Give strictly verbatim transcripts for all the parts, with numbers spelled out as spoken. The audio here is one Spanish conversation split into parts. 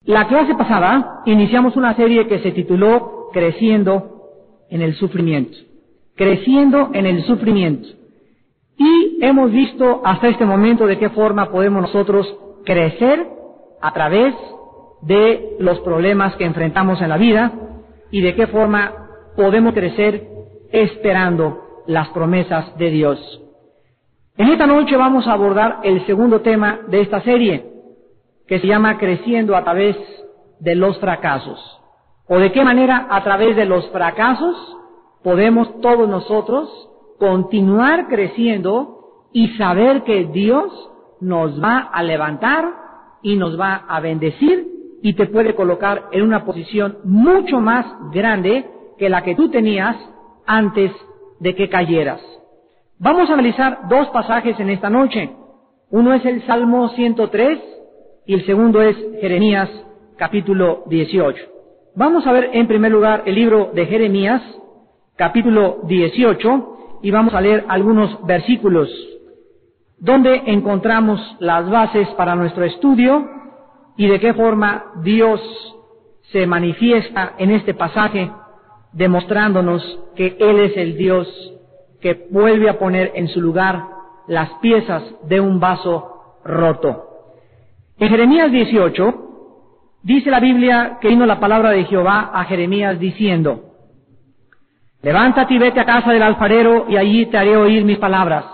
La clase pasada iniciamos una serie que se tituló Creciendo en el Sufrimiento. Creciendo en el Sufrimiento. Y hemos visto hasta este momento de qué forma podemos nosotros crecer a través de los problemas que enfrentamos en la vida y de qué forma podemos crecer esperando las promesas de Dios. En esta noche vamos a abordar el segundo tema de esta serie, que se llama Creciendo a través de los fracasos. O de qué manera a través de los fracasos podemos todos nosotros continuar creciendo y saber que Dios nos va a levantar y nos va a bendecir y te puede colocar en una posición mucho más grande que la que tú tenías antes de que cayeras. Vamos a analizar dos pasajes en esta noche. Uno es el Salmo ciento tres y el segundo es Jeremías capítulo dieciocho. Vamos a ver en primer lugar el libro de Jeremías capítulo dieciocho y vamos a leer algunos versículos donde encontramos las bases para nuestro estudio y de qué forma Dios se manifiesta en este pasaje, demostrándonos que Él es el Dios que vuelve a poner en su lugar las piezas de un vaso roto. En Jeremías dieciocho, dice la Biblia que vino la palabra de Jehová a Jeremías diciendo: levántate y vete a casa del alfarero, y allí te haré oír mis palabras.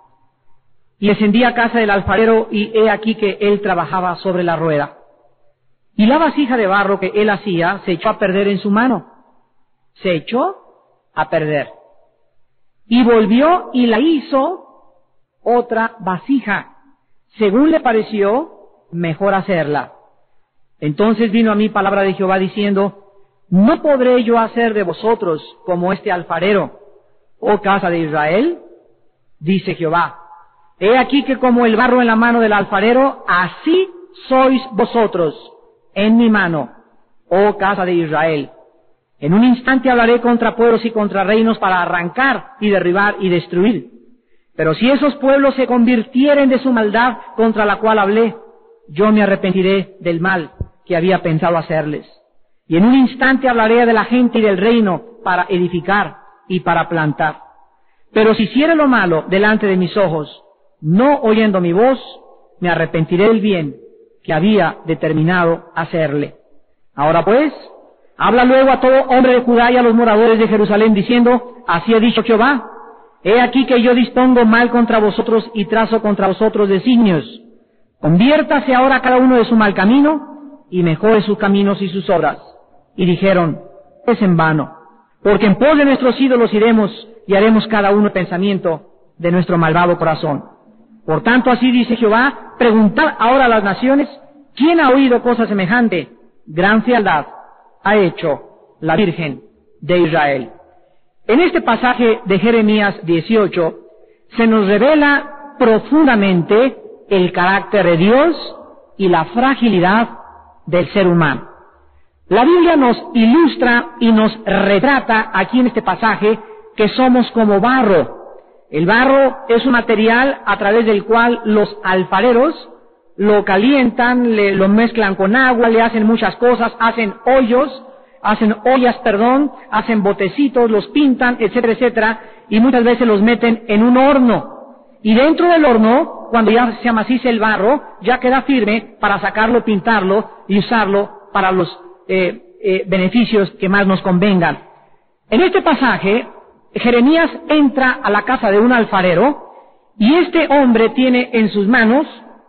Y descendí a casa del alfarero, y he aquí que él trabajaba sobre la rueda. Y la vasija de barro que él hacía se echó a perder en su mano. Se echó a perder. Y volvió y la hizo otra vasija, según le pareció mejor hacerla. Entonces vino a mí palabra de Jehová diciendo: ¿no podré yo hacer de vosotros como este alfarero, oh casa de Israel? Dice Jehová: he aquí que como el barro en la mano del alfarero, así sois vosotros en mi mano, oh casa de Israel. En un instante hablaré contra pueblos y contra reinos para arrancar y derribar y destruir. Pero si esos pueblos se convirtieren de su maldad contra la cual hablé, yo me arrepentiré del mal que había pensado hacerles. Y en un instante hablaré de la gente y del reino para edificar y para plantar. Pero si hiciere lo malo delante de mis ojos, no oyendo mi voz, me arrepentiré del bien que había determinado hacerle. Ahora pues, habla luego a todo hombre de Judá y a los moradores de Jerusalén, diciendo: así ha dicho Jehová: he aquí que yo dispongo mal contra vosotros y trazo contra vosotros designios. Conviértase ahora cada uno de su mal camino y mejore sus caminos y sus obras. Y dijeron: es en vano, porque en pos de nuestros ídolos iremos y haremos cada uno pensamiento de nuestro malvado corazón. Por tanto, así dice Jehová: preguntad ahora a las naciones, ¿quién ha oído cosa semejante? Gran fealdad ha hecho la Virgen de Israel. En este pasaje de Jeremías dieciocho se nos revela profundamente el carácter de Dios y la fragilidad del ser humano. La Biblia nos ilustra y nos retrata aquí en este pasaje que somos como barro. El barro es un material a través del cual los alfareros lo calientan, le, lo mezclan con agua, le hacen muchas cosas, hacen hoyos, hacen ollas, perdón, hacen botecitos, los pintan, etcétera, etcétera, y muchas veces los meten en un horno. Y dentro del horno, cuando ya se amacice el barro, ya queda firme para sacarlo, pintarlo y usarlo para los eh, eh, beneficios que más nos convengan. En este pasaje, Jeremías entra a la casa de un alfarero y este hombre tiene en sus manos,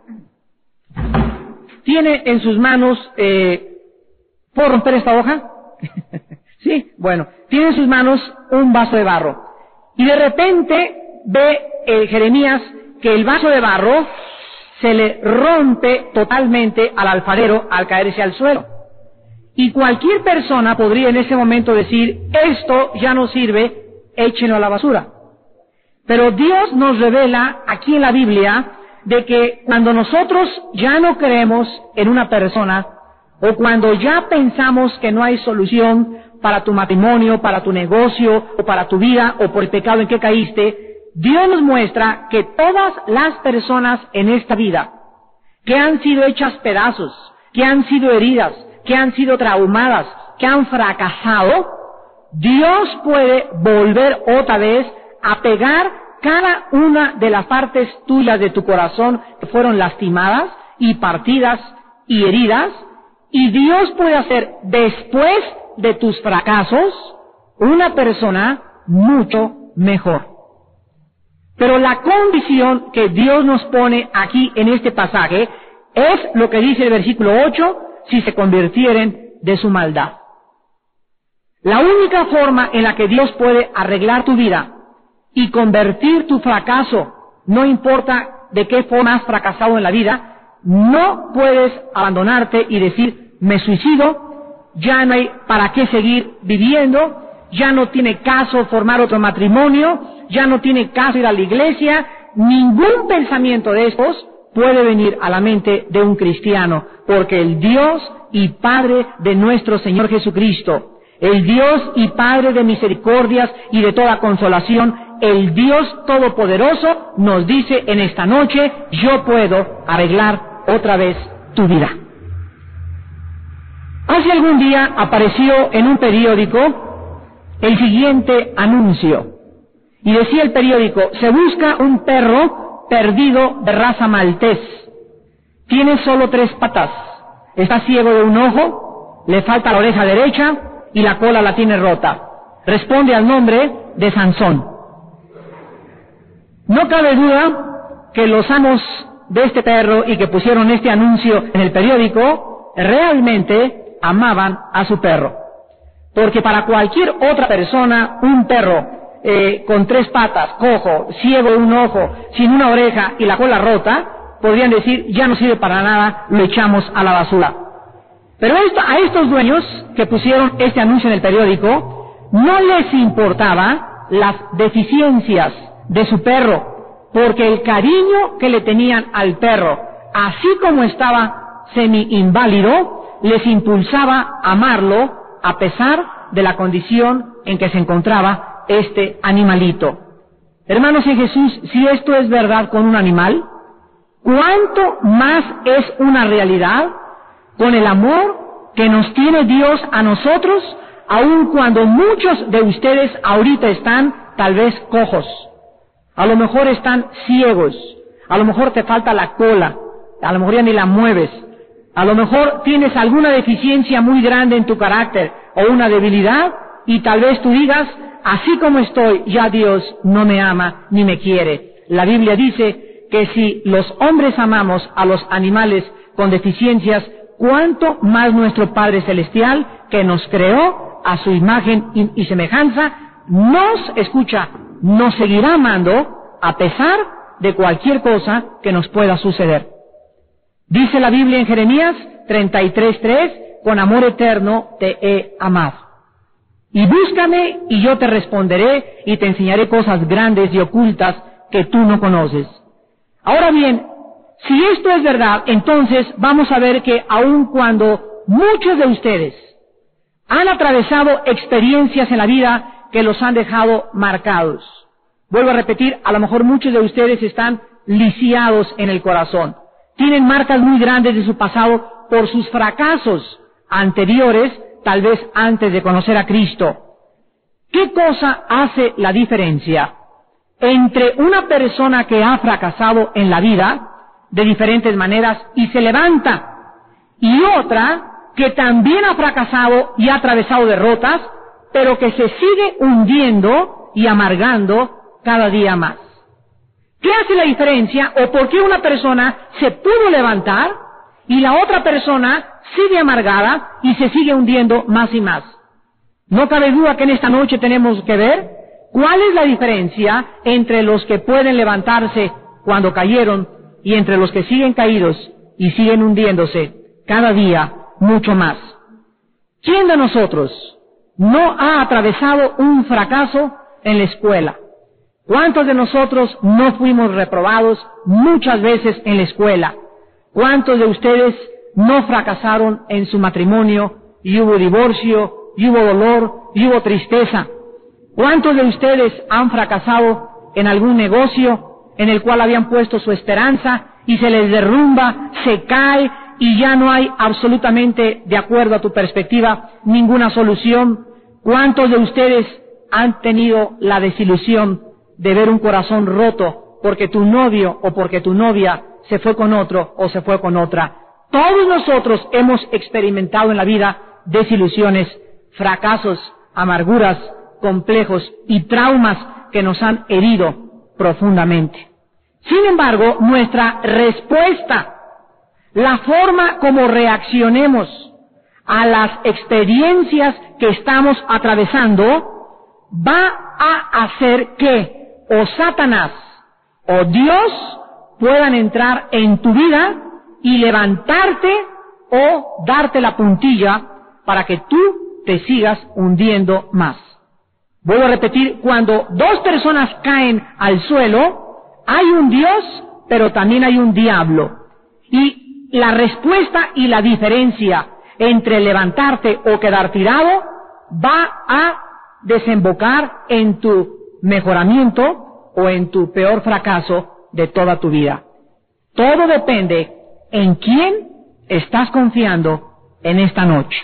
tiene en sus manos, eh, ¿puedo romper esta hoja? Sí, bueno, tiene en sus manos un vaso de barro. Y de repente ve eh, Jeremías que el vaso de barro se le rompe totalmente al alfarero al caerse al suelo. Y cualquier persona podría en ese momento decir: esto ya no sirve, échenlo a la basura. Pero Dios nos revela aquí en la Biblia de que cuando nosotros ya no creemos en una persona, o cuando ya pensamos que no hay solución para tu matrimonio, para tu negocio, o para tu vida, o por el pecado en que caíste, Dios nos muestra que todas las personas en esta vida que han sido hechas pedazos, que han sido heridas, que han sido traumadas, que han fracasado, Dios puede volver otra vez a pegar cada una de las partes tuyas de tu corazón que fueron lastimadas y partidas y heridas, y Dios puede hacer después de tus fracasos una persona mucho mejor. Pero la condición que Dios nos pone aquí en este pasaje es lo que dice el versículo ocho, si se convirtieren de su maldad. La única forma en la que Dios puede arreglar tu vida y convertir tu fracaso, no importa de qué forma has fracasado en la vida, no puedes abandonarte y decir, me suicido, ya no hay para qué seguir viviendo, ya no tiene caso formar otro matrimonio, ya no tiene caso ir a la iglesia. Ningún pensamiento de estos puede venir a la mente de un cristiano, porque el Dios y Padre de nuestro Señor Jesucristo, el Dios y Padre de misericordias y de toda consolación, el Dios Todopoderoso nos dice en esta noche, yo puedo arreglar otra vez tu vida. Hace algún día apareció en un periódico el siguiente anuncio, y decía el periódico, se busca un perro perdido de raza maltés, tiene solo tres patas, está ciego de un ojo, le falta la oreja derecha y la cola la tiene rota, responde al nombre de Sansón. No cabe duda que los amos de este perro y que pusieron este anuncio en el periódico realmente amaban a su perro. Porque para cualquier otra persona, un perro eh, con tres patas, cojo, ciego de un ojo, sin una oreja y la cola rota, podrían decir, ya no sirve para nada, lo echamos a la basura. Pero esto, a estos dueños que pusieron este anuncio en el periódico, no les importaba las deficiencias de su perro, porque el cariño que le tenían al perro, así como estaba semi-inválido, les impulsaba a amarlo, a pesar de la condición en que se encontraba este animalito. Hermanos en Jesús, si esto es verdad con un animal, ¿cuánto más es una realidad con el amor que nos tiene Dios a nosotros, aun cuando muchos de ustedes ahorita están tal vez cojos, a lo mejor están ciegos, a lo mejor te falta la cola, a lo mejor ya ni la mueves, a lo mejor tienes alguna deficiencia muy grande en tu carácter o una debilidad y tal vez tú digas, así como estoy, ya Dios no me ama ni me quiere. La Biblia dice que si los hombres amamos a los animales con deficiencias, cuánto más nuestro Padre Celestial, que nos creó a su imagen y, y semejanza, nos, escucha, nos seguirá amando a pesar de cualquier cosa que nos pueda suceder. Dice la Biblia en Jeremías treinta y tres tres, con amor eterno te he amado. Y búscame y yo te responderé y te enseñaré cosas grandes y ocultas que tú no conoces. Ahora bien, si esto es verdad, entonces vamos a ver que aun cuando muchos de ustedes han atravesado experiencias en la vida que los han dejado marcados, vuelvo a repetir, a lo mejor muchos de ustedes están lisiados en el corazón, tienen marcas muy grandes de su pasado por sus fracasos anteriores, tal vez antes de conocer a Cristo. ¿Qué cosa hace la diferencia entre una persona que ha fracasado en la vida de diferentes maneras y se levanta, y otra que también ha fracasado y ha atravesado derrotas, pero que se sigue hundiendo y amargando cada día más? ¿Qué hace la diferencia o por qué una persona se pudo levantar y la otra persona sigue amargada y se sigue hundiendo más y más? No cabe duda que en esta noche tenemos que ver cuál es la diferencia entre los que pueden levantarse cuando cayeron y entre los que siguen caídos y siguen hundiéndose cada día mucho más. ¿Quién de nosotros no ha atravesado un fracaso en la escuela? ¿Cuántos de nosotros no fuimos reprobados muchas veces en la escuela? ¿Cuántos de ustedes no fracasaron en su matrimonio y hubo divorcio, y hubo dolor, y hubo tristeza? ¿Cuántos de ustedes han fracasado en algún negocio en el cual habían puesto su esperanza y se les derrumba, se cae y ya no hay absolutamente, de acuerdo a tu perspectiva, ninguna solución. ¿Cuántos de ustedes han tenido la desilusión de ver un corazón roto porque tu novio o porque tu novia se fue con otro o se fue con otra? Todos nosotros hemos experimentado en la vida desilusiones, fracasos, amarguras, complejos y traumas que nos han herido profundamente. Sin embargo, nuestra respuesta, la forma como reaccionemos a las experiencias que estamos atravesando, va a hacer que o Satanás o Dios puedan entrar en tu vida y levantarte o darte la puntilla para que tú te sigas hundiendo más. Vuelvo a repetir, cuando dos personas caen al suelo, hay un Dios, pero también hay un diablo. Y la respuesta y la diferencia entre levantarte o quedar tirado va a desembocar en tu mejoramiento o en tu peor fracaso de toda tu vida. Todo depende en quién estás confiando en esta noche.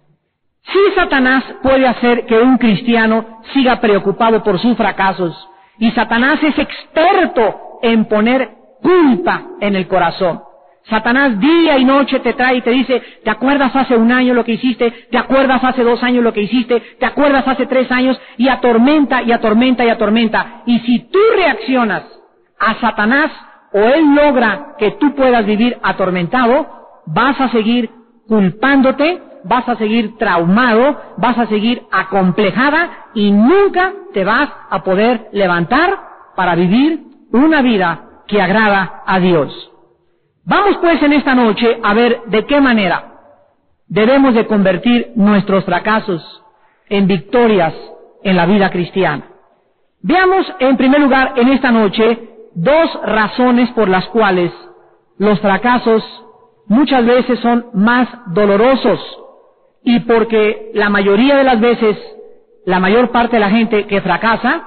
Sí, Satanás puede hacer que un cristiano siga preocupado por sus fracasos, y Satanás es experto en poner culpa en el corazón. Satanás día y noche te trae y te dice, ¿te acuerdas hace un año lo que hiciste? ¿Te acuerdas hace dos años lo que hiciste? ¿Te acuerdas hace tres años? Y atormenta, y atormenta, y atormenta. Y si tú reaccionas a Satanás, o él logra que tú puedas vivir atormentado, vas a seguir culpándote, vas a seguir traumado, vas a seguir acomplejada, y nunca te vas a poder levantar para vivir una vida que agrada a Dios. Vamos pues en esta noche a ver de qué manera debemos de convertir nuestros fracasos en victorias en la vida cristiana. Veamos en primer lugar en esta noche dos razones por las cuales los fracasos muchas veces son más dolorosos, y porque la mayoría de las veces, la mayor parte de la gente que fracasa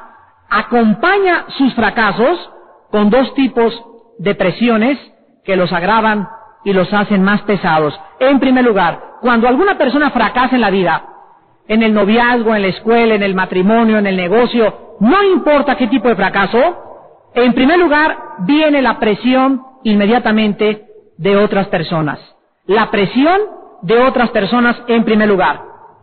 acompaña sus fracasos con dos tipos de presiones que los agravan y los hacen más pesados. En primer lugar, cuando alguna persona fracasa en la vida, en el noviazgo, en la escuela, en el matrimonio, en el negocio, no importa qué tipo de fracaso, en primer lugar viene la presión inmediatamente de otras personas. La presión de otras personas en primer lugar.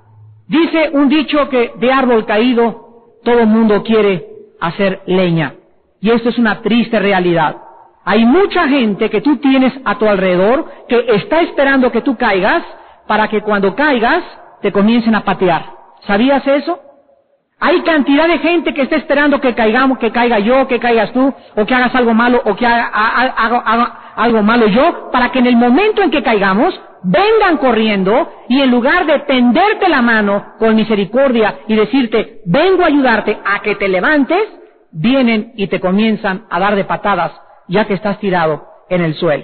Dice un dicho que de árbol caído todo el mundo quiere hacer leña. Y esto es una triste realidad. Hay mucha gente que tú tienes a tu alrededor que está esperando que tú caigas para que cuando caigas te comiencen a patear. ¿Sabías eso? Hay cantidad de gente que está esperando que caigamos, que caiga yo, que caigas tú, o que hagas algo malo, o que haga, haga, haga, haga algo malo yo, para que en el momento en que caigamos, vengan corriendo, y en lugar de tenderte la mano con misericordia y decirte, vengo a ayudarte a que te levantes, vienen y te comienzan a dar de patadas, ya que estás tirado en el suelo.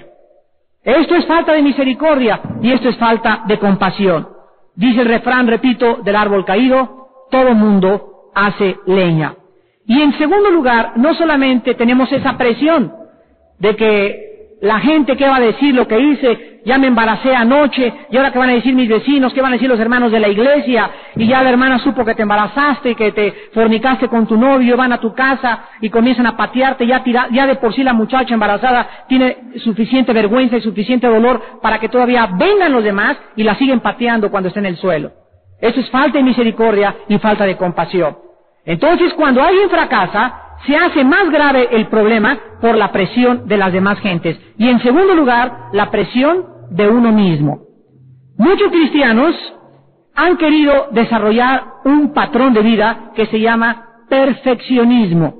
Esto es falta de misericordia, y esto es falta de compasión. Dice el refrán, repito, del árbol caído, todo mundo hace leña. Y en segundo lugar, no solamente tenemos esa presión de que la gente, ¿qué va a decir lo que hice? Ya me embaracé anoche, y ahora ¿qué van a decir mis vecinos? ¿Qué van a decir los hermanos de la iglesia? Y ya la hermana supo que te embarazaste y que te fornicaste con tu novio, van a tu casa y comienzan a patearte, ya, tira, ya de por sí la muchacha embarazada tiene suficiente vergüenza y suficiente dolor para que todavía vengan los demás y la siguen pateando cuando está en el suelo. Eso es falta de misericordia y falta de compasión. Entonces, cuando alguien fracasa, se hace más grave el problema por la presión de las demás gentes. Y en segundo lugar, la presión de uno mismo. Muchos cristianos han querido desarrollar un patrón de vida que se llama perfeccionismo.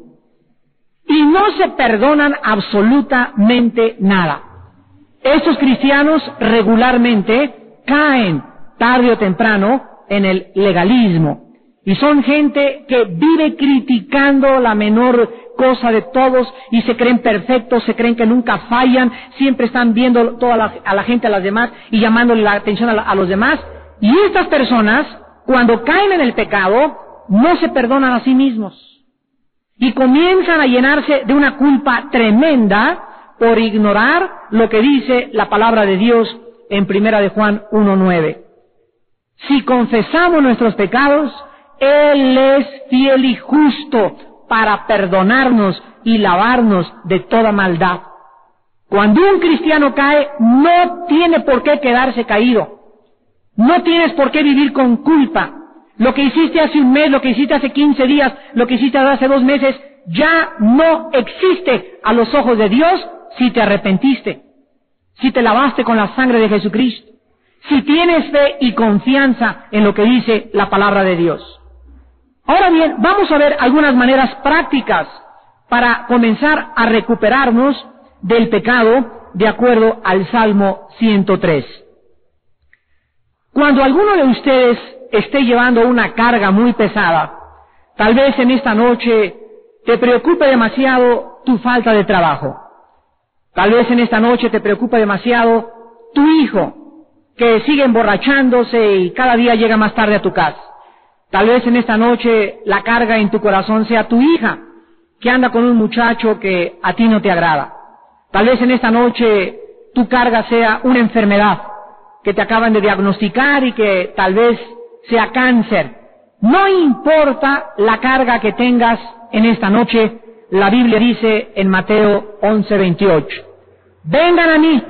Y no se perdonan absolutamente nada. Estos cristianos regularmente caen tarde o temprano en el legalismo. Y son gente que vive criticando la menor cosa de todos y se creen perfectos, se creen que nunca fallan, siempre están viendo toda la, a la gente, a las demás y llamándole la atención a, la, a los demás. Y estas personas, cuando caen en el pecado, no se perdonan a sí mismos. Y comienzan a llenarse de una culpa tremenda por ignorar lo que dice la palabra de Dios en Primera de Juan uno nueve. Si confesamos nuestros pecados, Él es fiel y justo para perdonarnos y lavarnos de toda maldad. Cuando un cristiano cae, no tiene por qué quedarse caído. No tienes por qué vivir con culpa. Lo que hiciste hace un mes, lo que hiciste hace quince días, lo que hiciste hace dos meses, ya no existe a los ojos de Dios si te arrepentiste, si te lavaste con la sangre de Jesucristo, si tienes fe y confianza en lo que dice la palabra de Dios. Ahora bien, vamos a ver algunas maneras prácticas para comenzar a recuperarnos del pecado de acuerdo al Salmo ciento tres. Cuando alguno de ustedes esté llevando una carga muy pesada, tal vez en esta noche te preocupe demasiado tu falta de trabajo. Tal vez en esta noche te preocupe demasiado tu hijo, que sigue emborrachándose y cada día llega más tarde a tu casa. Tal vez en esta noche la carga en tu corazón sea tu hija, que anda con un muchacho que a ti no te agrada. Tal vez en esta noche tu carga sea una enfermedad que te acaban de diagnosticar y que tal vez sea cáncer. No importa la carga que tengas en esta noche, la Biblia dice en Mateo once veintiocho, vengan a mí,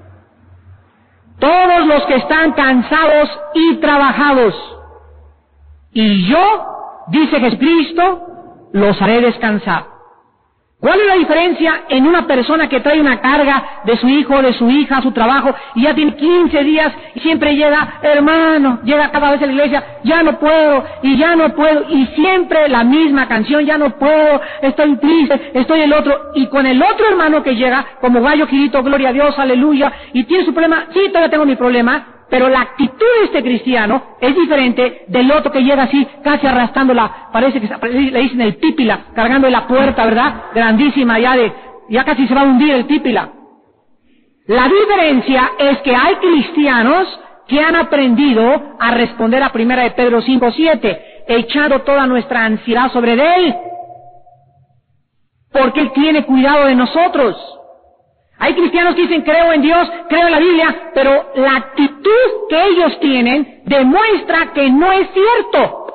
todos los que están cansados y trabajados, y yo, dice Jesucristo, los haré descansar. ¿Cuál es la diferencia en una persona que trae una carga de su hijo, de su hija, su trabajo, y ya tiene quince días y siempre llega, hermano, llega cada vez a la iglesia, ya no puedo, y ya no puedo, y siempre la misma canción, ya no puedo, estoy triste, estoy el otro, y con el otro hermano que llega, como gallo girito, gloria a Dios, aleluya, y tiene su problema, sí, todavía tengo mi problema, pero la actitud de este cristiano es diferente del otro que llega así, casi arrastrándola, parece que le dicen el pípila, cargando la puerta, ¿verdad? Grandísima, ya de, ya casi se va a hundir el pípila. La diferencia es que hay cristianos que han aprendido a responder a Primera de Pedro cinco siete, echando toda nuestra ansiedad sobre Él, porque Él tiene cuidado de nosotros. Hay cristianos que dicen, creo en Dios, creo en la Biblia, pero la actitud que ellos tienen demuestra que no es cierto.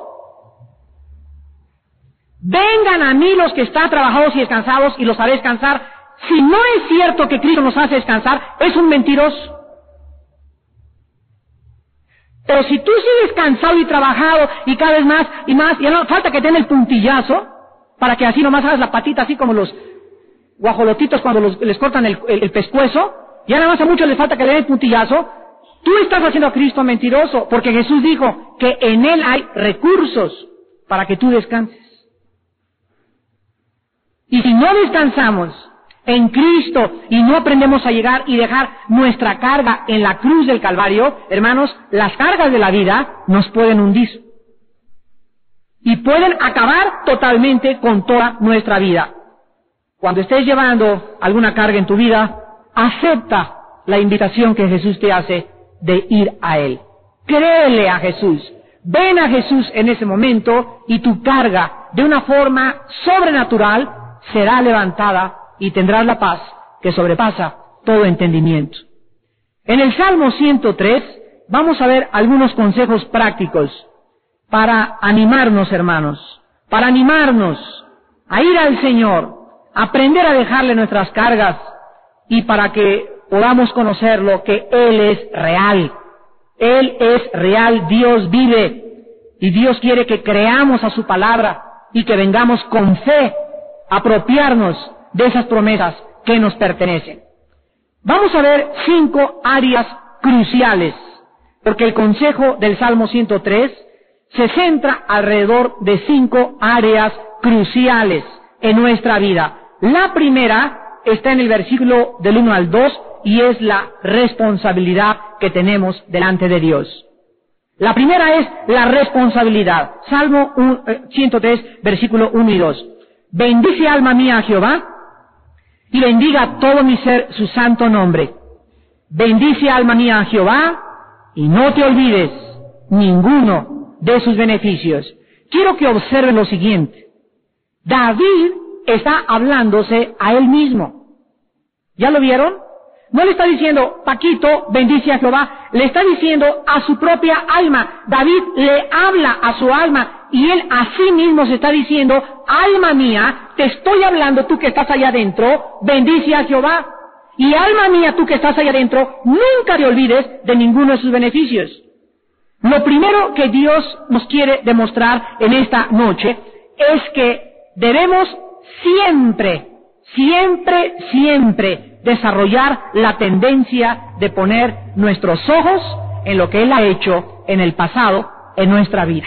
Vengan a mí los que están trabajados y descansados y los haré descansar. Si no es cierto que Cristo nos hace descansar, es un mentiroso. Pero si tú sigues cansado y trabajado y cada vez más y más, y no falta que te den el puntillazo, para que así nomás hagas la patita así como los guajolotitos cuando los, les cortan el, el, el pescuezo, ya nada más a muchos les falta que le den el puntillazo, tú estás haciendo a Cristo mentiroso, porque Jesús dijo que en Él hay recursos para que tú descanses. Y si no descansamos en Cristo y no aprendemos a llegar y dejar nuestra carga en la cruz del Calvario, hermanos, las cargas de la vida nos pueden hundir y pueden acabar totalmente con toda nuestra vida. Cuando estés llevando alguna carga en tu vida, acepta la invitación que Jesús te hace de ir a Él. Créele a Jesús. Ven a Jesús en ese momento y tu carga, de una forma sobrenatural, será levantada y tendrás la paz que sobrepasa todo entendimiento. En el Salmo ciento tres vamos a ver algunos consejos prácticos para animarnos, hermanos, para animarnos a ir al Señor, aprender a dejarle nuestras cargas y para que podamos conocerlo, que Él es real. Él es real, Dios vive y Dios quiere que creamos a su palabra y que vengamos con fe a apropiarnos de esas promesas que nos pertenecen. Vamos a ver cinco áreas cruciales, porque el consejo del Salmo ciento tres se centra alrededor de cinco áreas cruciales en nuestra vida. La primera está en el versículo del uno al dos y es la responsabilidad que tenemos delante de Dios. La primera es la responsabilidad. Salmo ciento tres, versículo uno y dos. Bendice alma mía a Jehová y bendiga todo mi ser su santo nombre. Bendice alma mía a Jehová y no te olvides ninguno de sus beneficios. Quiero que observen lo siguiente. David está hablándose a él mismo. ¿Ya lo vieron? No le está diciendo, Paquito, bendice a Jehová. Le está diciendo a su propia alma. David le habla a su alma y él a sí mismo se está diciendo, alma mía, te estoy hablando tú que estás allá adentro, bendice a Jehová. Y alma mía, tú que estás allá adentro, nunca te olvides de ninguno de sus beneficios. Lo primero que Dios nos quiere demostrar en esta noche es que debemos siempre, siempre, siempre desarrollar la tendencia de poner nuestros ojos en lo que Él ha hecho en el pasado, en nuestra vida.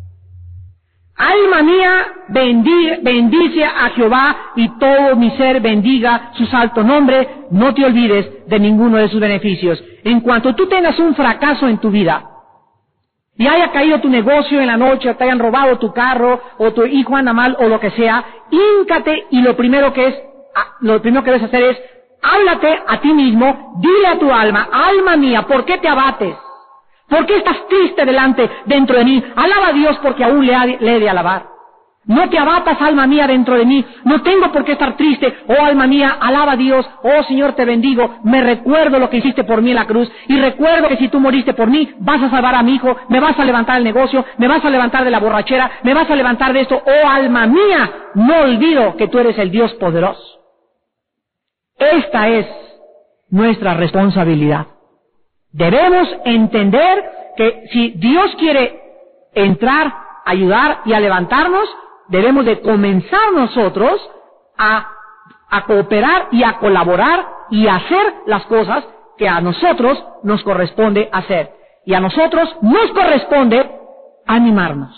Alma mía, bendice, bendice a Jehová y todo mi ser bendiga su santo nombre. No te olvides de ninguno de sus beneficios. En cuanto tú tengas un fracaso en tu vida y haya caído tu negocio en la noche, o te hayan robado tu carro, o tu hijo anda mal, o lo que sea, híncate y lo primero que es, lo primero que debes hacer es, háblate a ti mismo, dile a tu alma, alma mía, ¿por qué te abates? ¿Por qué estás triste delante, dentro de mí? Alaba a Dios porque aún le, ha, le he de alabar. No te abatas, alma mía, dentro de mí. No tengo por qué estar triste. Oh, alma mía, alaba a Dios. Oh, Señor, te bendigo. Me recuerdo lo que hiciste por mí en la cruz. Y recuerdo que si tú moriste por mí, vas a salvar a mi hijo, me vas a levantar el negocio, me vas a levantar de la borrachera, me vas a levantar de esto. Oh, alma mía, no olvido que tú eres el Dios poderoso. Esta es nuestra responsabilidad. Debemos entender que si Dios quiere entrar, ayudar y a levantarnos, debemos de comenzar nosotros a, a cooperar y a colaborar y a hacer las cosas que a nosotros nos corresponde hacer. Y a nosotros nos corresponde animarnos.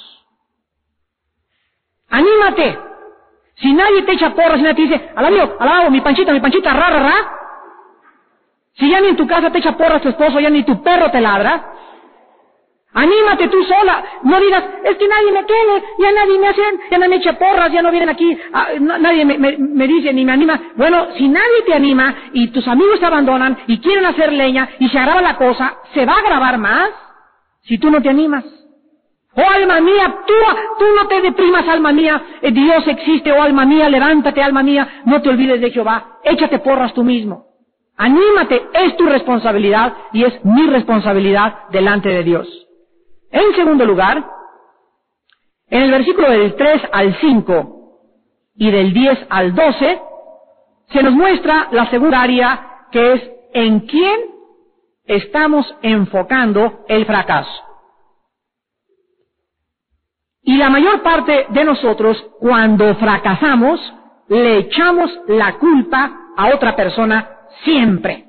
¡Anímate! Si nadie te echa porras, si nadie te dice, alabado, alabado, mi panchita, mi panchita, ra, ra, ra. Si ya ni en tu casa te echa porras tu esposo, ya ni tu perro te ladra. Anímate tú sola, no digas, es que nadie me quiere, ya nadie me hace, ya nadie me echa porras, ya no vienen aquí, ah, no, nadie me, me, me dice ni me anima. Bueno, si nadie te anima y tus amigos te abandonan y quieren hacer leña y se agrava la cosa, se va a agravar más si tú no te animas. Oh, alma mía, tú, tú no te deprimas, alma mía, eh, Dios existe, oh, alma mía, levántate, alma mía, no te olvides de Jehová, échate porras tú mismo. Anímate, es tu responsabilidad y es mi responsabilidad delante de Dios. En segundo lugar, en el versículo del tres al cinco y del diez al doce, se nos muestra la segunda área que es en quién estamos enfocando el fracaso. Y la mayor parte de nosotros, cuando fracasamos, le echamos la culpa a otra persona siempre.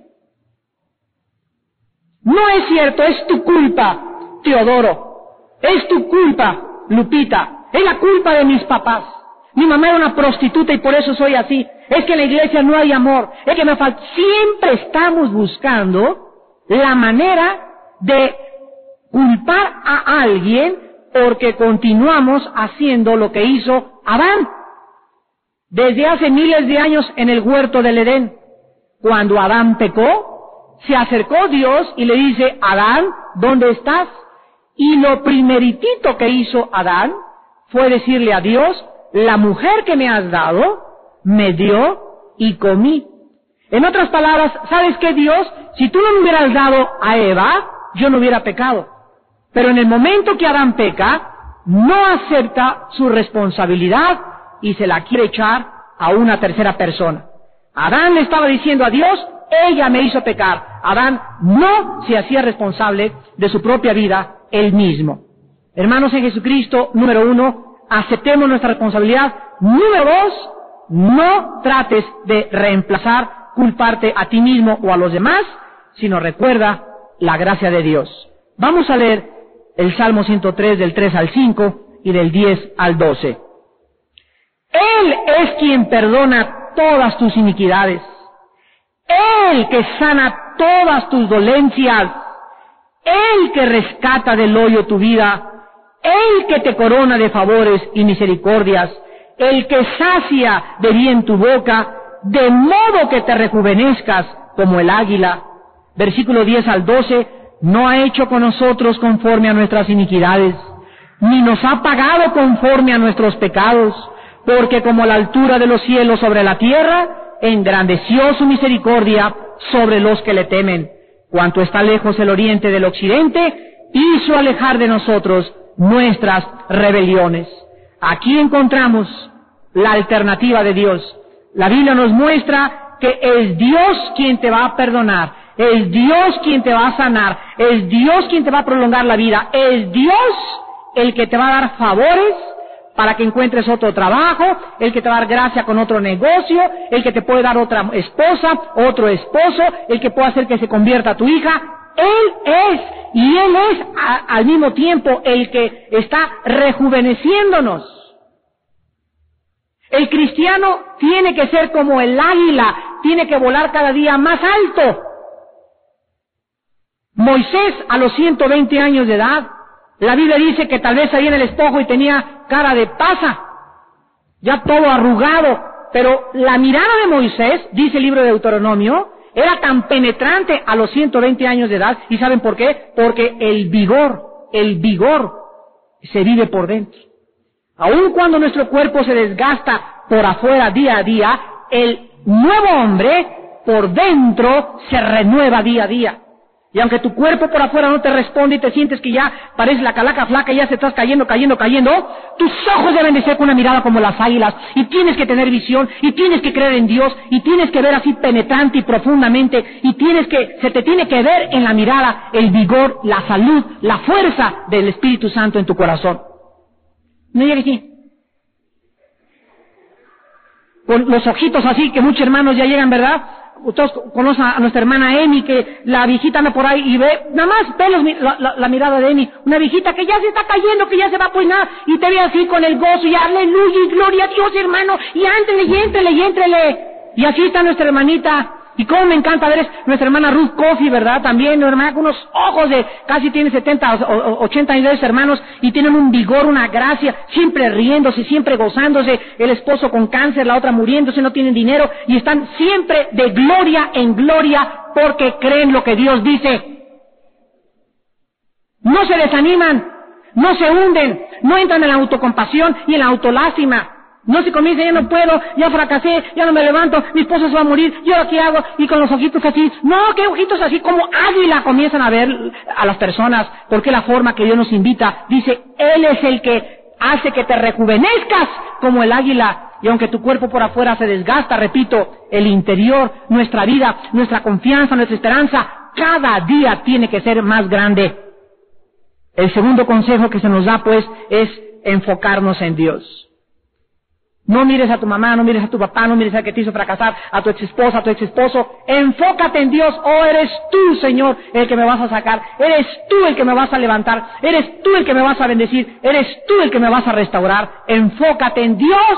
No es cierto, es tu culpa, Teodoro. Es tu culpa, Lupita. Es la culpa de mis papás. Mi mamá era una prostituta y por eso soy así. Es que en la iglesia no hay amor. Es que me falta. Siempre estamos buscando la manera de culpar a alguien porque continuamos haciendo lo que hizo Adán. Desde hace miles de años en el huerto del Edén, cuando Adán pecó, se acercó Dios y le dice, Adán, ¿dónde estás? Y lo primeritito que hizo Adán fue decirle a Dios, la mujer que me has dado, me dio y comí. En otras palabras, ¿sabes qué, Dios? Si tú no me hubieras dado a Eva, yo no hubiera pecado. Pero en el momento que Adán peca, no acepta su responsabilidad y se la quiere echar a una tercera persona. Adán le estaba diciendo a Dios, ella me hizo pecar. Adán no se hacía responsable de su propia vida él mismo. Hermanos en Jesucristo, número uno, aceptemos nuestra responsabilidad. Número dos, no trates de reemplazar, culparte a ti mismo o a los demás, sino recuerda la gracia de Dios. Vamos a leer el Salmo ciento tres del tres al cinco y del diez al doce. Él es quien perdona todas tus iniquidades. Él que sana todas tus dolencias. Él que rescata del hoyo tu vida. Él que te corona de favores y misericordias. El que sacia de bien tu boca, de modo que te rejuvenezcas como el águila. Versículo diez al doce. No ha hecho con nosotros conforme a nuestras iniquidades, ni nos ha pagado conforme a nuestros pecados, porque como la altura de los cielos sobre la tierra, engrandeció su misericordia sobre los que le temen. Cuanto está lejos el oriente del occidente, hizo alejar de nosotros nuestras rebeliones. Aquí encontramos la alternativa de Dios. La Biblia nos muestra que es Dios quien te va a perdonar, es Dios quien te va a sanar, es Dios quien te va a prolongar la vida, es Dios el que te va a dar favores para que encuentres otro trabajo, el que te va a dar gracia con otro negocio, el que te puede dar otra esposa, otro esposo, el que puede hacer que se convierta tu hija. Él es, y Él es a, al mismo tiempo el que está rejuveneciéndonos. El cristiano tiene que ser como el águila, tiene que volar cada día más alto. Moisés, a los ciento veinte años de edad, la Biblia dice que tal vez ahí en el espejo y tenía cara de pasa, ya todo arrugado, pero la mirada de Moisés, dice el libro de Deuteronomio, era tan penetrante a los ciento veinte años de edad. ¿Y saben por qué? Porque el vigor, el vigor se vive por dentro. Aun cuando nuestro cuerpo se desgasta por afuera día a día, el nuevo hombre por dentro se renueva día a día. Y aunque tu cuerpo por afuera no te responde y te sientes que ya pareces la calaca flaca y ya se estás cayendo, cayendo, cayendo, tus ojos deben de ser con una mirada como las águilas, y tienes que tener visión, y tienes que creer en Dios, y tienes que ver así penetrante y profundamente, y tienes que, se te tiene que ver en la mirada el vigor, la salud, la fuerza del Espíritu Santo en tu corazón. No llegue aquí. Con los ojitos así, que muchos hermanos ya llegan, ¿verdad? Ustedes conocen a nuestra hermana Emi, que la viejita anda por ahí y ve, nada más ve los, la, la, la mirada de Emi, una viejita que ya se está cayendo, que ya se va a peinar, y te ve así con el gozo, y aleluya, y gloria a Dios, hermano, y ándele, y éntrele, y éntrele. Y así está nuestra hermanita. Y cómo me encanta ver, es nuestra hermana Ruth Coffey, ¿verdad? También, nuestra hermana con unos ojos de, casi tiene setenta o ochenta años de hermanos, y tienen un vigor, una gracia, siempre riéndose, siempre gozándose, el esposo con cáncer, la otra muriéndose, no tienen dinero, y están siempre de gloria en gloria, porque creen lo que Dios dice. No se desaniman, no se hunden, no entran en la autocompasión y en la autolástima. No se comienza, ya no puedo, ya fracasé, ya no me levanto, mi esposa se va a morir, ¿yo qué hago? Y con los ojitos así, no, que ojitos así como águila comienzan a ver a las personas, porque la forma que Dios nos invita, dice, Él es el que hace que te rejuvenezcas como el águila, y aunque tu cuerpo por afuera se desgasta, repito, el interior, nuestra vida, nuestra confianza, nuestra esperanza, cada día tiene que ser más grande. El segundo consejo que se nos da, pues, es enfocarnos en Dios. No mires a tu mamá, no mires a tu papá, no mires a que te hizo fracasar, a tu ex esposa, a tu ex esposo. Enfócate en Dios. Oh, eres tú, Señor, el que me vas a sacar. Eres tú el que me vas a levantar. Eres tú el que me vas a bendecir. Eres tú el que me vas a restaurar. Enfócate en Dios.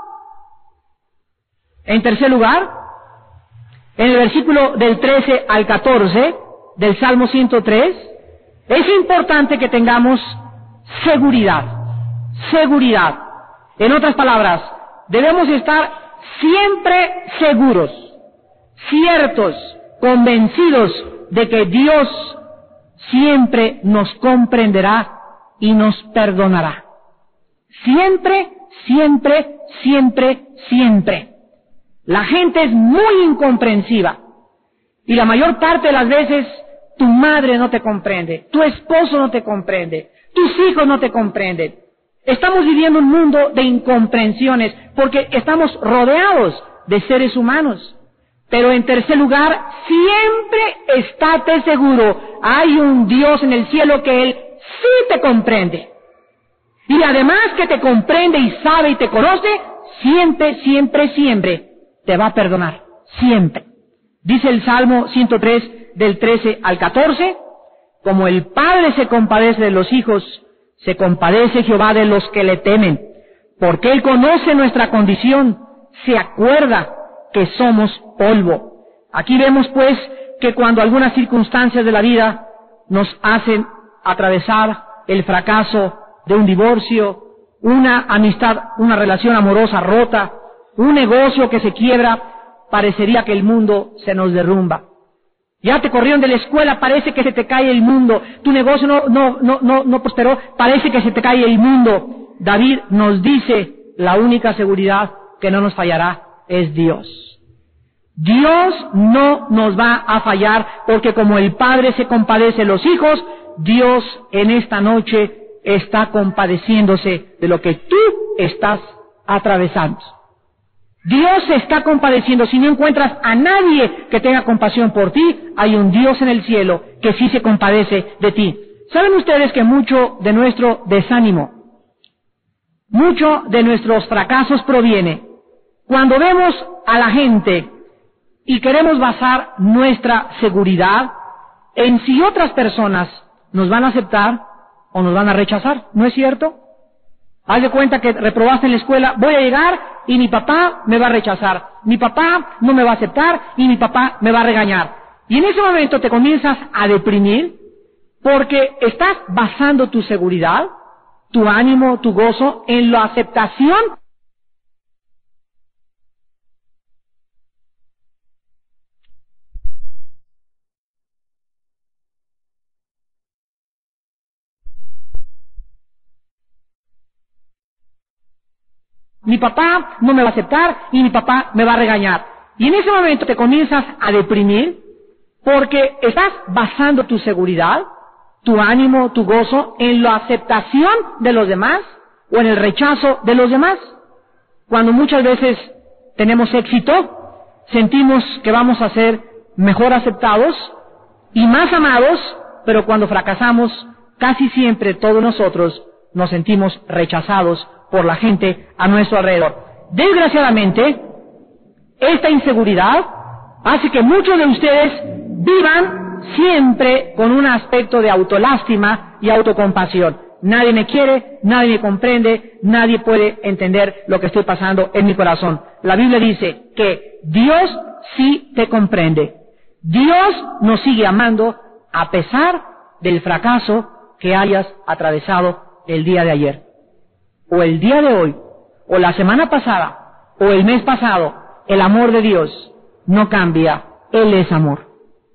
En tercer lugar, en el versículo del trece al catorce del Salmo ciento tres, es importante que tengamos seguridad. Seguridad. En otras palabras, debemos estar siempre seguros, ciertos, convencidos de que Dios siempre nos comprenderá y nos perdonará. Siempre, siempre, siempre, siempre. La gente es muy incomprensiva, y la mayor parte de las veces tu madre no te comprende, tu esposo no te comprende, tus hijos no te comprenden. Estamos viviendo un mundo de incomprensiones porque estamos rodeados de seres humanos. Pero en tercer lugar, siempre estate seguro, hay un Dios en el cielo que Él sí te comprende. Y además que te comprende y sabe y te conoce, siempre, siempre, siempre te va a perdonar. Siempre. Dice el Salmo ciento tres del trece al catorce, como el Padre se compadece de los hijos, se compadece Jehová de los que le temen, porque Él conoce nuestra condición, se acuerda que somos polvo. Aquí vemos pues que cuando algunas circunstancias de la vida nos hacen atravesar el fracaso de un divorcio, una amistad, una relación amorosa rota, un negocio que se quiebra, parecería que el mundo se nos derrumba. Ya te corrieron de la escuela, parece que se te cae el mundo. Tu negocio no, no, no, no, no prosperó, parece que se te cae el mundo. David nos dice, la única seguridad que no nos fallará es Dios. Dios no nos va a fallar, porque como el Padre se compadece de los hijos, Dios en esta noche está compadeciéndose de lo que tú estás atravesando. Dios se está compadeciendo. Si no encuentras a nadie que tenga compasión por ti, hay un Dios en el cielo que sí se compadece de ti. ¿Saben ustedes que mucho de nuestro desánimo, mucho de nuestros fracasos proviene cuando vemos a la gente y queremos basar nuestra seguridad en si otras personas nos van a aceptar o nos van a rechazar? ¿No es cierto? Haz de cuenta que reprobaste en la escuela, voy a llegar y mi papá me va a rechazar, mi papá no me va a aceptar y mi papá me va a regañar. Y en ese momento te comienzas a deprimir porque estás basando tu seguridad, tu ánimo, tu gozo en la aceptación mi papá no me va a aceptar y mi papá me va a regañar. Y en ese momento te comienzas a deprimir porque estás basando tu seguridad, tu ánimo, tu gozo en la aceptación de los demás o en el rechazo de los demás. Cuando muchas veces tenemos éxito, sentimos que vamos a ser mejor aceptados y más amados, pero cuando fracasamos, casi siempre todos nosotros nos sentimos rechazados por la gente a nuestro alrededor. Desgraciadamente, esta inseguridad hace que muchos de ustedes vivan siempre con un aspecto de autolástima y autocompasión. Nadie me quiere, nadie me comprende, nadie puede entender lo que estoy pasando en mi corazón. La Biblia dice que Dios sí te comprende. Dios nos sigue amando a pesar del fracaso que hayas atravesado el día de ayer, o el día de hoy, o la semana pasada, o el mes pasado. El amor de Dios no cambia. Él es amor.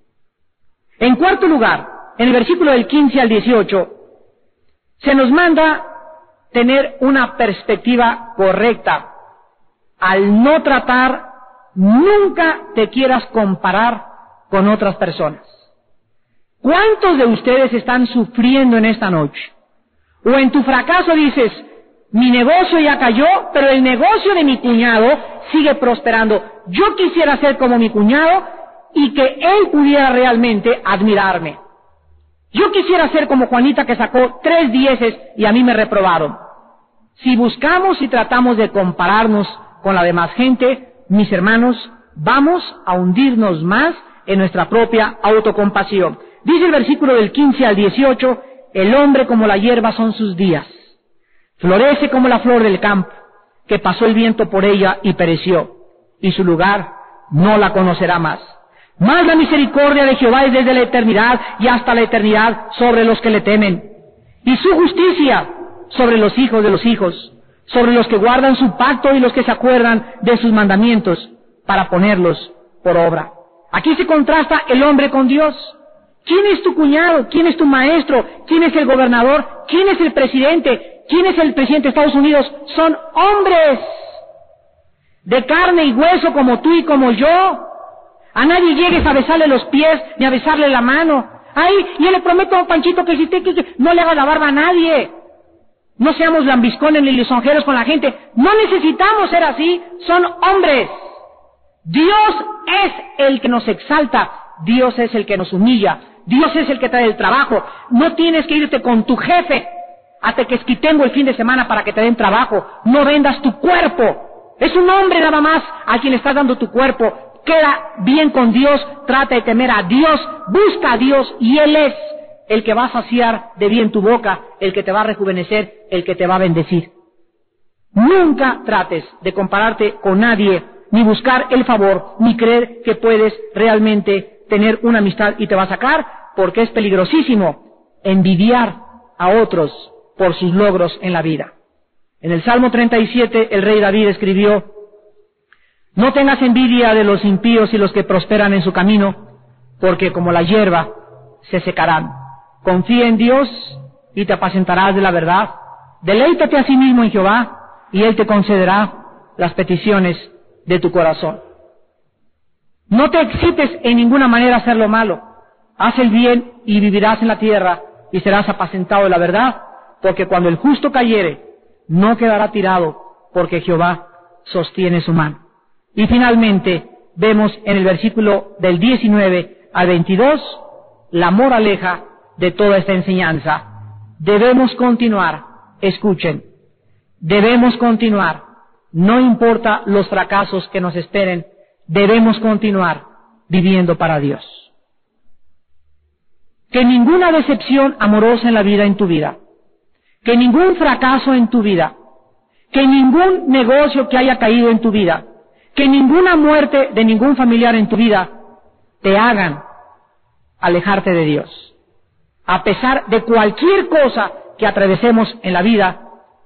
En cuarto lugar, en el versículo del quince al dieciocho, se nos manda tener una perspectiva correcta. Al no tratar, nunca te quieras comparar con otras personas. ¿Cuántos de ustedes están sufriendo en esta noche? O en tu fracaso dices, mi negocio ya cayó, pero el negocio de mi cuñado sigue prosperando. Yo quisiera ser como mi cuñado y que él pudiera realmente admirarme. Yo quisiera ser como Juanita, que sacó tres dieces y a mí me reprobaron. Si buscamos y tratamos de compararnos con la demás gente, mis hermanos, vamos a hundirnos más en nuestra propia autocompasión. Dice el versículo del quince al dieciocho, el hombre como la hierba son sus días. Florece como la flor del campo, que pasó el viento por ella y pereció, y su lugar no la conocerá más. Mas la misericordia de Jehová es desde la eternidad y hasta la eternidad sobre los que le temen, y su justicia sobre los hijos de los hijos, sobre los que guardan su pacto y los que se acuerdan de sus mandamientos, para ponerlos por obra. Aquí se contrasta el hombre con Dios. ¿Quién es tu cuñado? ¿Quién es tu maestro? ¿Quién es el gobernador? ¿Quién es el presidente? ¿Quién es el presidente de Estados Unidos? Son hombres de carne y hueso como tú y como yo. A nadie llegues a besarle los pies ni a besarle la mano. Ay, yo le prometo a Panchito que si te, que, que no le haga la barba a nadie. No seamos lambiscones ni lisonjeros con la gente. No necesitamos ser así. Son hombres. Dios es el que nos exalta. Dios es el que nos humilla. Dios es el que trae el trabajo. No tienes que irte con tu jefe hasta que esquitengo el fin de semana para que te den trabajo. No vendas tu cuerpo. Es un hombre nada más a quien le estás dando tu cuerpo. Queda bien con Dios, trata de temer a Dios, busca a Dios y Él es el que va a saciar de bien tu boca, el que te va a rejuvenecer, el que te va a bendecir. Nunca trates de compararte con nadie, ni buscar el favor, ni creer que puedes realmente tener una amistad y te va a sacar, porque es peligrosísimo envidiar a otros por sus logros en la vida. En el Salmo treinta y siete el rey David escribió: no tengas envidia de los impíos y los que prosperan en su camino, porque como la hierba se secarán. Confía en Dios y te apacentarás de la verdad. Deleítate a sí mismo en Jehová y Él te concederá las peticiones de tu corazón. No te excites en ninguna manera a hacer lo malo. Haz el bien y vivirás en la tierra y serás apacentado de la verdad, porque cuando el justo cayere, no quedará tirado, porque Jehová sostiene su mano. Y finalmente, vemos en el versículo del diecinueve al veintidós, la moraleja de toda esta enseñanza. Debemos continuar, escuchen, debemos continuar, no importa los fracasos que nos esperen, debemos continuar viviendo para Dios. Que ninguna decepción amorosa en la vida, en tu vida, que ningún fracaso en tu vida, que ningún negocio que haya caído en tu vida, que ninguna muerte de ningún familiar en tu vida te hagan alejarte de Dios. A pesar de cualquier cosa que atravesemos en la vida,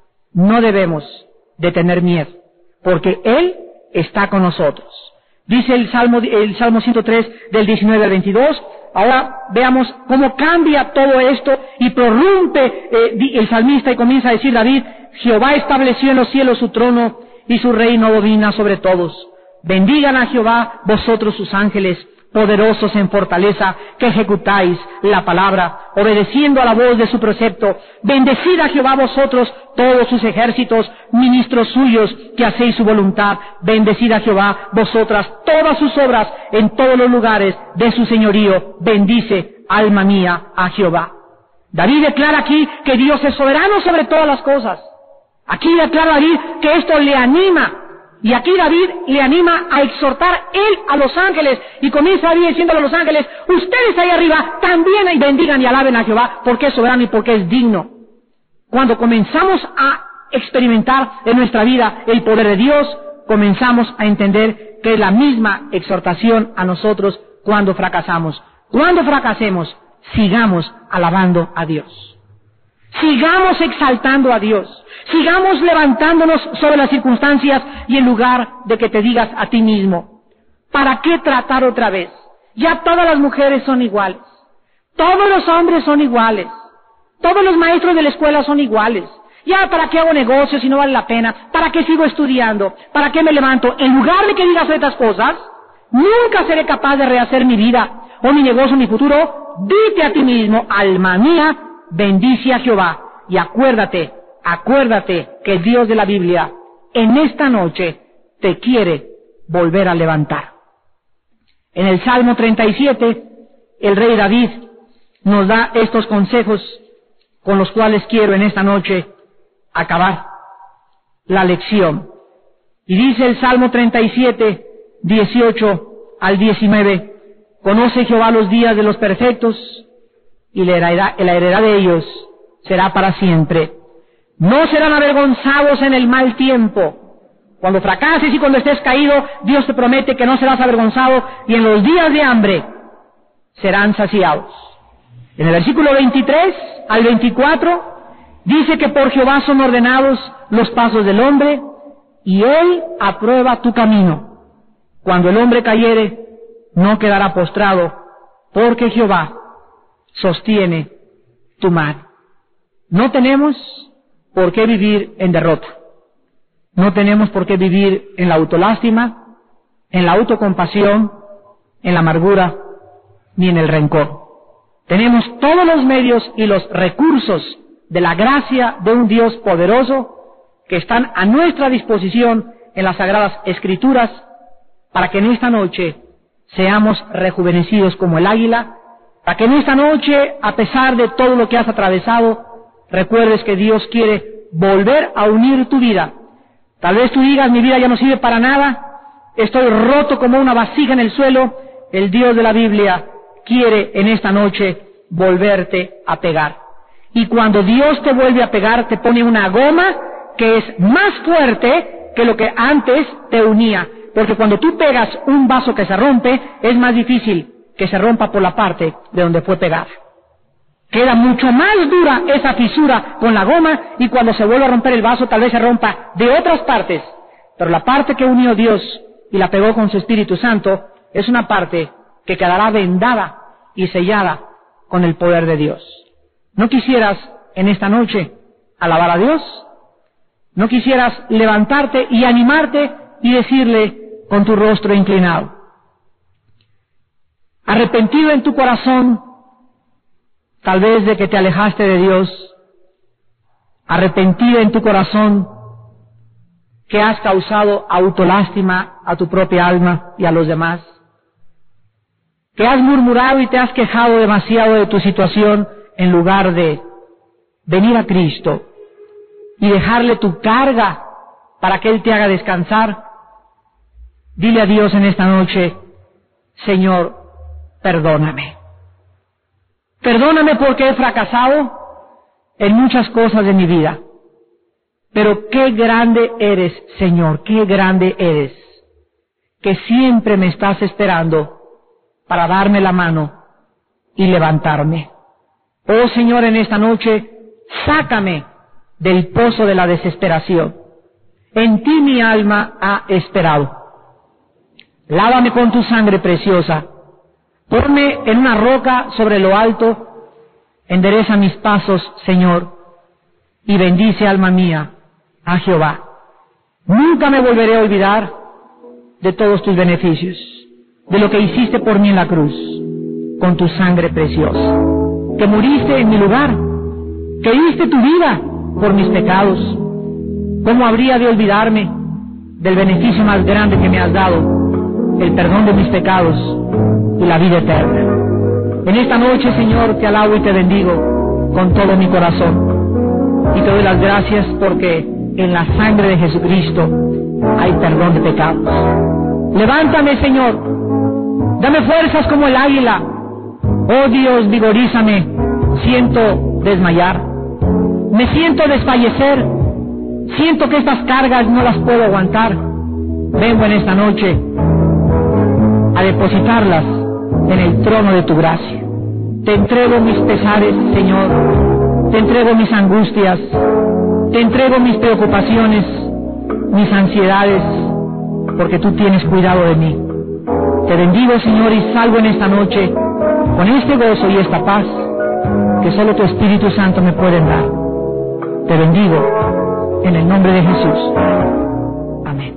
no debemos de tener miedo, porque Él está con nosotros. Dice el Salmo, el Salmo ciento tres del diecinueve al veintidós. Ahora veamos cómo cambia todo esto y prorrumpe eh, el salmista y comienza a decir David: Jehová estableció en los cielos su trono y su reino domina sobre todos. Bendigan a Jehová vosotros sus ángeles, poderosos en fortaleza, que ejecutáis la palabra, obedeciendo a la voz de su precepto. Bendecid a Jehová vosotros todos sus ejércitos, ministros suyos, que hacéis su voluntad. Bendecid a Jehová vosotras todas sus obras en todos los lugares de su señorío. Bendice, alma mía, a Jehová. David declara aquí que Dios es soberano sobre todas las cosas. Aquí declara David que esto le anima. Y aquí David le anima a exhortar él a los ángeles, y comienza David diciéndole a los ángeles: ustedes ahí arriba también bendigan y alaben a Jehová, porque es soberano y porque es digno. Cuando comenzamos a experimentar en nuestra vida el poder de Dios, comenzamos a entender que es la misma exhortación a nosotros cuando fracasamos. Cuando fracasemos, sigamos alabando a Dios. Sigamos exaltando a Dios. Sigamos levantándonos sobre las circunstancias, y en lugar de que te digas a ti mismo: ¿para qué tratar otra vez? Ya todas las mujeres son iguales. Todos los hombres son iguales. Todos los maestros de la escuela son iguales. Ya, ¿para qué hago negocios si no vale la pena? ¿Para qué sigo estudiando? ¿Para qué me levanto? En lugar de que digas estas cosas: nunca seré capaz de rehacer mi vida, o mi negocio, o mi futuro. Dite a ti mismo: alma mía, bendice a Jehová. Y acuérdate, acuérdate que el Dios de la Biblia en esta noche te quiere volver a levantar. En el Salmo treinta y siete, el rey David nos da estos consejos con los cuales quiero en esta noche acabar la lección. Y dice el Salmo treinta y siete, dieciocho al diecinueve: conoce Jehová los días de los perfectos, y la heredad, la heredad de ellos será para siempre. No serán avergonzados en el mal tiempo. Cuando fracases y cuando estés caído, Dios te promete que no serás avergonzado, y en los días de hambre serán saciados. En el versículo veintitrés al veinticuatro dice que por Jehová son ordenados los pasos del hombre, y Él aprueba tu camino. Cuando el hombre cayere, no quedará postrado, porque Jehová sostiene tu mano. No tenemos por qué vivir en derrota. No tenemos por qué vivir en la autolástima, en la autocompasión, en la amargura, ni en el rencor. Tenemos todos los medios y los recursos de la gracia de un Dios poderoso que están a nuestra disposición en las Sagradas Escrituras, para que en esta noche seamos rejuvenecidos como el águila, para que en esta noche, a pesar de todo lo que has atravesado, recuerdes que Dios quiere volver a unir tu vida. Tal vez tú digas: mi vida ya no sirve para nada, estoy roto como una vasija en el suelo. El Dios de la Biblia quiere en esta noche volverte a pegar. Y cuando Dios te vuelve a pegar, te pone una goma que es más fuerte que lo que antes te unía. Porque cuando tú pegas un vaso que se rompe, es más difícil que se rompa por la parte de donde fue pegada. Queda mucho más dura esa fisura con la goma, y cuando se vuelve a romper el vaso, tal vez se rompa de otras partes. Pero la parte que unió Dios y la pegó con su Espíritu Santo es una parte que quedará vendada y sellada con el poder de Dios. ¿No quisieras en esta noche alabar a Dios? ¿No quisieras levantarte y animarte y decirle con tu rostro inclinado: arrepentido en tu corazón, tal vez de que te alejaste de Dios, arrepentido en tu corazón que has causado autolástima a tu propia alma y a los demás, que has murmurado y te has quejado demasiado de tu situación en lugar de venir a Cristo y dejarle tu carga para que Él te haga descansar. Dile a Dios en esta noche: Señor, perdóname. Perdóname porque he fracasado en muchas cosas de mi vida. Pero qué grande eres, Señor, qué grande eres, que siempre me estás esperando para darme la mano y levantarme. Oh Señor, en esta noche, sácame del pozo de la desesperación. En ti mi alma ha esperado. Lávame con tu sangre preciosa. Ponme en una roca sobre lo alto. Endereza mis pasos, Señor, y bendice, alma mía, a Jehová. Nunca me volveré a olvidar de todos tus beneficios, de lo que hiciste por mí en la cruz, con tu sangre preciosa, que muriste en mi lugar, que diste tu vida por mis pecados. ¿Cómo habría de olvidarme del beneficio más grande que me has dado, el perdón de mis pecados y la vida eterna? En esta noche, Señor, te alabo y te bendigo con todo mi corazón, y te doy las gracias porque en la sangre de Jesucristo hay perdón de pecados. Levántame, Señor, dame fuerzas como el águila. Oh Dios, vigorízame. Siento desmayar, me siento desfallecer, siento que estas cargas no las puedo aguantar. Vengo en esta noche a depositarlas en el trono de tu gracia. Te entrego mis pesares, Señor, te entrego mis angustias, te entrego mis preocupaciones, mis ansiedades, porque tú tienes cuidado de mí. Te bendigo, Señor, y salgo en esta noche con este gozo y esta paz que solo tu Espíritu Santo me puede dar. Te bendigo en el nombre de Jesús. Amén.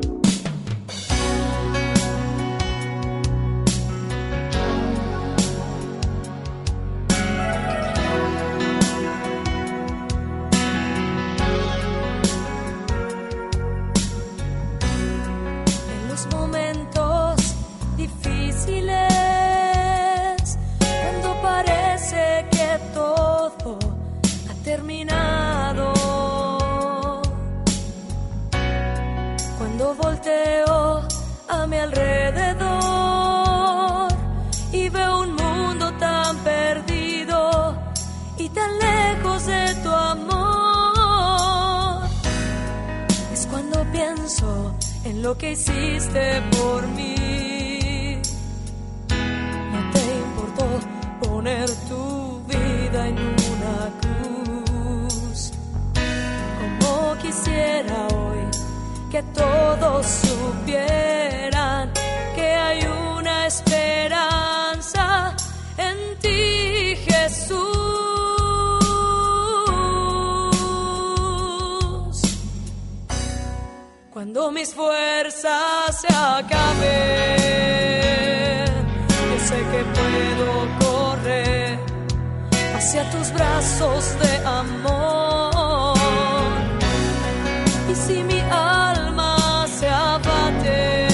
En los momentos difíciles, cuando parece que todo ha terminado, cuando volteo a mi alrededor y veo un mundo tan perdido y tan lejos de tu amor, es cuando pienso en lo que hiciste por mí. No te importó poner tu vida en una cruz. Como quisiera hoy que todos supieran que hay una esperanza en ti, Jesús. Cuando mis fuerzas se acaben, yo sé que puedo correr hacia tus brazos de amor. Y si mi alma se abate,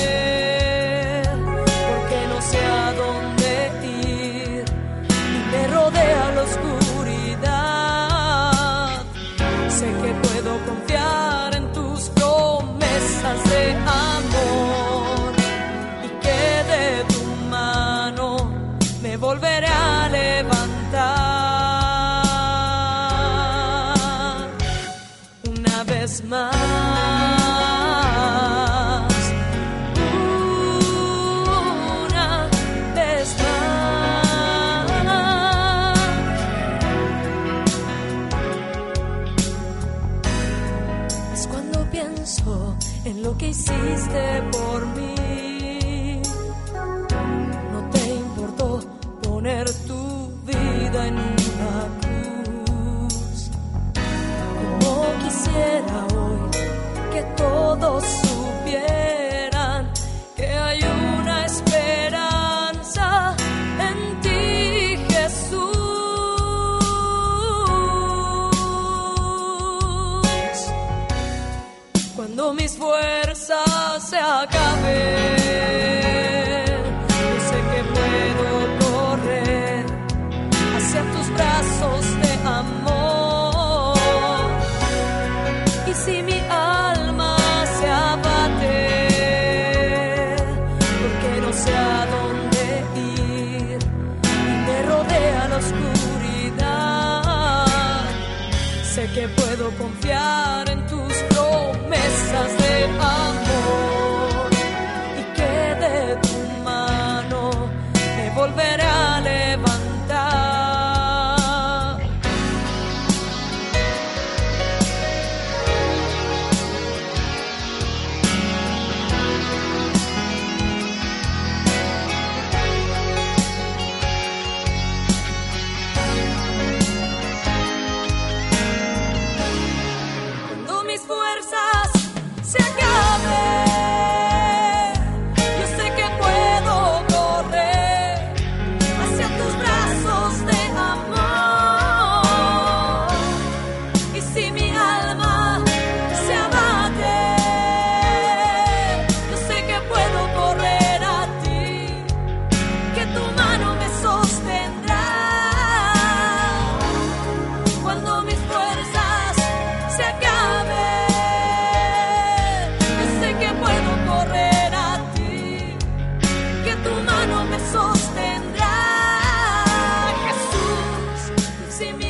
porque no sé a dónde ir y me rodea la oscuridad, sé que puedo confiar en tus promesas de amor, y que de tu mano me volveré a levantar una vez más, una vez más. Es cuando pienso en lo que hiciste por mí. No te importó poner tu vida en una cruz. Como quisiera hoy que todos supieran que hay una esperanza Cuando mis fuerzas se acaben, yo sé que puedo correr hacia tus brazos de amor. Y si mi alma se abate, porque no sé a dónde ir y me rodea la oscuridad, sé que puedo confiar en tus promesas de amor, y que de tu mano me volveré a levantar. Cuando mis fuerzas se acaben, yo sé que puedo correr hacia tus brazos de amor. Y si mi alma se abate, yo sé que puedo correr a ti, que tu mano me sostendrá. Cuando mis fuerzas se acaben, yo sé que puedo correr a ti, que tu mano me sostendrá. Jesús, si mi